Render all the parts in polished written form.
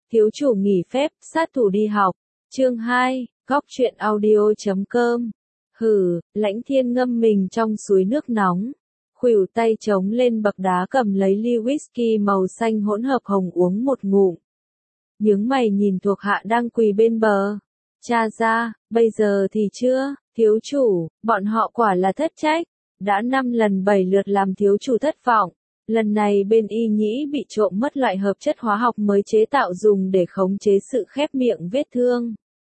Thiếu chủ nghỉ phép, sát thủ đi học. Chương 2, góc truyện audio.com. Hừ, Lãnh Thiên ngâm mình trong suối nước nóng. Khuỷu tay chống lên bậc đá cầm lấy ly whisky màu xanh hỗn hợp hồng uống một ngụm. Nhướng mày nhìn thuộc hạ đang quỳ bên bờ. Cha ra, bây giờ thì chưa, thiếu chủ, bọn họ quả là thất trách. Đã 5 lần 7 lượt làm thiếu chủ thất vọng. Lần này bên y nhĩ bị trộm mất loại hợp chất hóa học mới chế tạo dùng để khống chế sự khép miệng vết thương.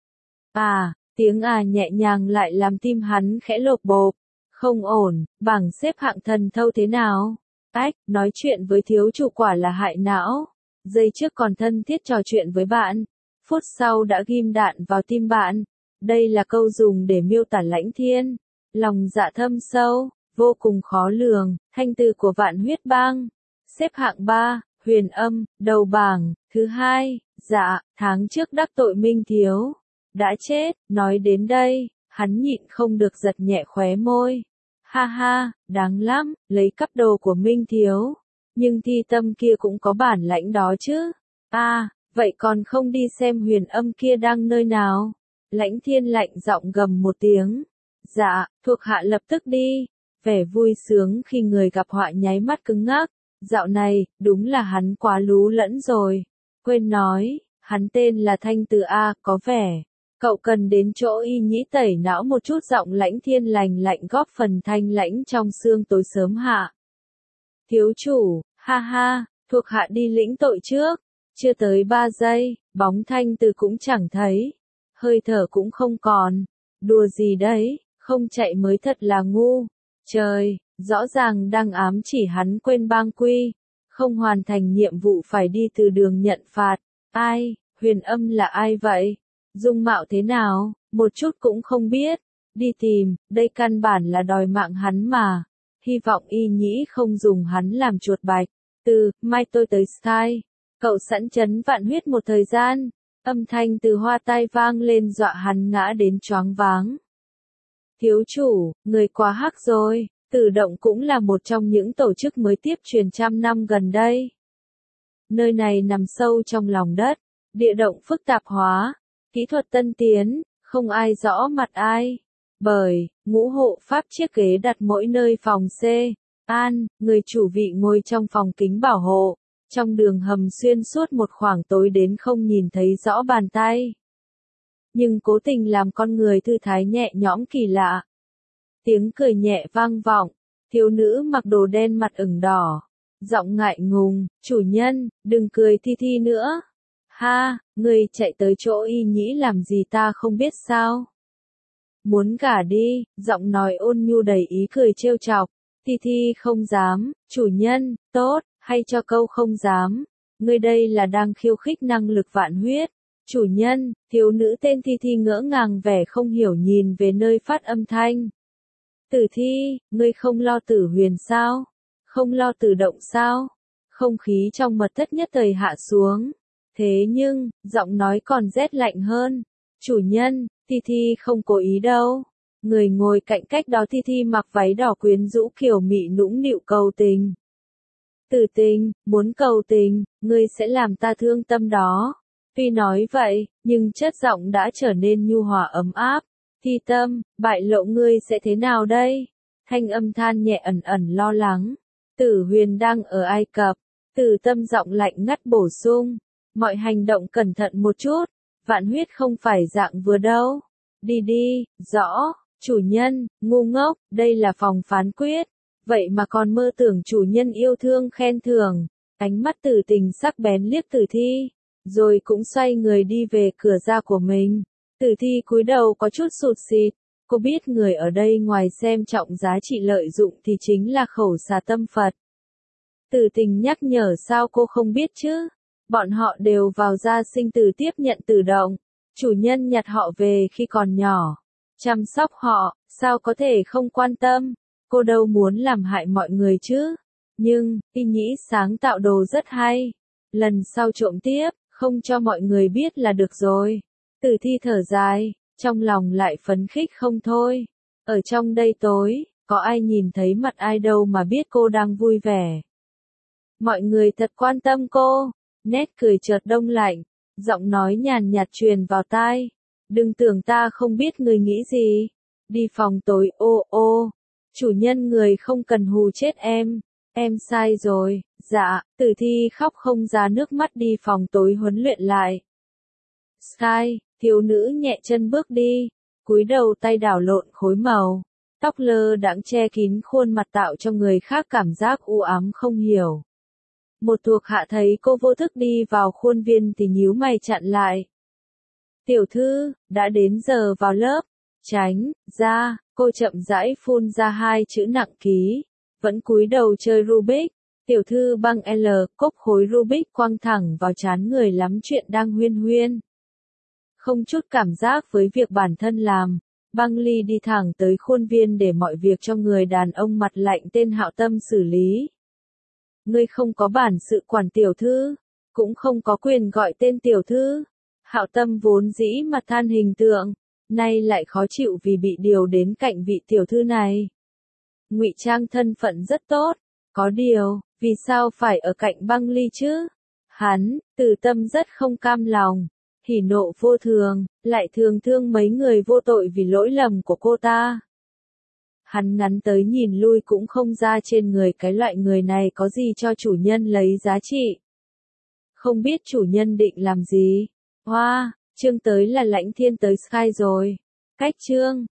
Tiếng nhẹ nhàng lại làm tim hắn khẽ lộp bộp. Không ổn, bảng xếp hạng thần thâu thế nào? Nói chuyện với thiếu chủ quả là hại não. Giây trước còn thân thiết trò chuyện với bạn, phút sau đã ghim đạn vào tim bạn. Đây là câu dùng để miêu tả Lãnh Thiên. Lòng dạ thâm sâu, vô cùng khó lường, thanh từ của Vạn Huyết Bang. Xếp hạng 3, Huyền Âm, đầu bảng, thứ 2, dạ, tháng trước đắc tội Minh Thiếu. Đã chết, nói đến đây, hắn nhịn không được giật nhẹ khóe môi. Ha ha, đáng lắm, lấy cắp đồ của Minh Thiếu. Nhưng Thi Tâm kia cũng có bản lãnh đó chứ. Vậy còn không đi xem Huyền Âm kia đang nơi nào? Lãnh Thiên lạnh giọng gầm một tiếng. Dạ, thuộc hạ lập tức đi. Vẻ vui sướng khi người gặp họa nháy mắt cứng ngắc. Dạo này, đúng là hắn quá lú lẫn rồi. Quên nói, hắn tên là Thanh Từ có vẻ. Cậu cần đến chỗ y nhĩ tẩy não một chút. Giọng Lãnh Thiên lành lạnh góp phần thanh lãnh trong sương tối sớm hạ. Thiếu chủ, ha ha, thuộc hạ đi lĩnh tội trước. Chưa tới 3 giây, bóng Thanh Từ cũng chẳng thấy. Hơi thở cũng không còn. Đùa gì đấy, không chạy mới thật là ngu. Trời, rõ ràng đang ám chỉ hắn quên bang quy. Không hoàn thành nhiệm vụ phải đi từ đường nhận phạt. Huyền Âm là ai vậy? Dung mạo thế nào? Một chút cũng không biết. Đi tìm, đây căn bản là đòi mạng hắn mà. Hy vọng y nhĩ không dùng hắn làm chuột bạch. Mai tôi tới Sky. Cậu sẵn chấn Vạn Huyết một thời gian. Âm thanh từ hoa tai vang lên dọa hắn ngã đến choáng váng. Thiếu chủ, người quá hắc rồi. Tử động cũng là một trong những tổ chức mới tiếp truyền trăm năm gần đây. Nơi này nằm sâu trong lòng đất. Địa động phức tạp hóa. Kỹ thuật tân tiến, không ai rõ mặt ai. Bởi, ngũ hộ pháp chiếc ghế đặt mỗi nơi phòng C. Người chủ vị ngồi trong phòng kính bảo hộ. Trong đường hầm xuyên suốt một khoảng tối đến không nhìn thấy rõ bàn tay. Nhưng cố tình làm con người thư thái nhẹ nhõm kỳ lạ. Tiếng cười nhẹ vang vọng. Thiếu nữ mặc đồ đen mặt ửng đỏ. Giọng ngại ngùng, chủ nhân, đừng cười Thi nữa. Người chạy tới chỗ y nhĩ làm gì ta không biết sao? Muốn gả đi, giọng nói ôn nhu đầy ý cười trêu chọc. Thi không dám, chủ nhân, tốt, hay cho câu không dám. Ngươi đây là đang khiêu khích năng lực Vạn Huyết. Chủ nhân, thiếu nữ tên Thi ngỡ ngàng vẻ không hiểu nhìn về nơi phát âm thanh. Tử Thi, ngươi không lo Tử Huyền sao? Không lo Tử Động sao? Không khí trong mật thất nhất thời hạ xuống. Thế nhưng, giọng nói còn rét lạnh hơn. Chủ nhân, Thi không cố ý đâu. Người ngồi cạnh cách đó Thi mặc váy đỏ quyến rũ kiều mị nũng nịu cầu tình. Tử Tình, muốn cầu tình, ngươi sẽ làm ta thương tâm đó. Tuy nói vậy, nhưng chất giọng đã trở nên nhu hòa ấm áp. Thi Tâm, bại lộ ngươi sẽ thế nào đây? Thanh âm than nhẹ ẩn ẩn lo lắng. Tử Huyền đang ở Ai Cập. Tử Tâm giọng lạnh ngắt bổ sung. Mọi hành động cẩn thận một chút. Vạn Huyết không phải dạng vừa đâu. Đi, rõ, chủ nhân, ngu ngốc, đây là phòng phán quyết. Vậy mà còn mơ tưởng chủ nhân yêu thương khen thưởng. Ánh mắt Tử Tình sắc bén liếc Tử Thi. Rồi cũng xoay người đi về cửa ra của mình. Tử Thi cúi đầu có chút sụt sịt. Cô biết người ở đây ngoài xem trọng giá trị lợi dụng thì chính là khẩu xà tâm Phật. Tử Tình nhắc nhở sao cô không biết chứ? Bọn họ đều vào gia sinh tử tiếp nhận tử động. Chủ nhân nhặt họ về khi còn nhỏ. Chăm sóc họ, sao có thể không quan tâm? Cô đâu muốn làm hại mọi người chứ? Nhưng, y nhĩ sáng tạo đồ rất hay. Lần sau trộm tiếp, không cho mọi người biết là được rồi. Tử Thi thở dài, trong lòng lại phấn khích không thôi. Ở trong đây tối, có ai nhìn thấy mặt ai đâu mà biết cô đang vui vẻ. Mọi người thật quan tâm cô. Nét cười chợt đông lạnh. Giọng nói nhàn nhạt truyền vào tai. Đừng tưởng ta không biết người nghĩ gì. Đi phòng tối, ô, chủ nhân người không cần hù chết em sai rồi, dạ, Tử Thi khóc không ra nước mắt đi phòng tối huấn luyện lại. Sky, thiếu nữ nhẹ chân bước đi, cúi đầu tay đảo lộn khối màu, tóc lơ đãng che kín khuôn mặt tạo cho người khác cảm giác u ám không hiểu. Một thuộc hạ thấy cô vô thức đi vào khuôn viên thì nhíu mày chặn lại. Tiểu thư, đã đến giờ vào lớp. Tránh ra, cô chậm rãi phun ra hai chữ nặng ký, vẫn cúi đầu chơi Rubik. Tiểu thư băng L, cốc khối Rubik quăng thẳng vào trán người lắm chuyện đang huyên huyên. Không chút cảm giác với việc bản thân làm, băng ly đi thẳng tới khuôn viên để mọi việc cho người đàn ông mặt lạnh tên Hạo Tâm xử lý. Ngươi không có bản sự quản tiểu thư, cũng không có quyền gọi tên tiểu thư. Hạo Tâm vốn dĩ mặt than hình tượng, nay lại khó chịu vì bị điều đến cạnh vị tiểu thư này. Ngụy trang thân phận rất tốt, có điều, vì sao phải ở cạnh băng ly chứ? Hắn, từ tâm rất không cam lòng, hỉ nộ vô thường, lại thường thương mấy người vô tội vì lỗi lầm của cô ta. Hắn ngắn tới nhìn lui cũng không ra trên người cái loại người này có gì cho chủ nhân lấy giá trị. Không biết chủ nhân định làm gì? Hoa, chương tới là Lãnh Thiên tới Sky rồi. Cách chương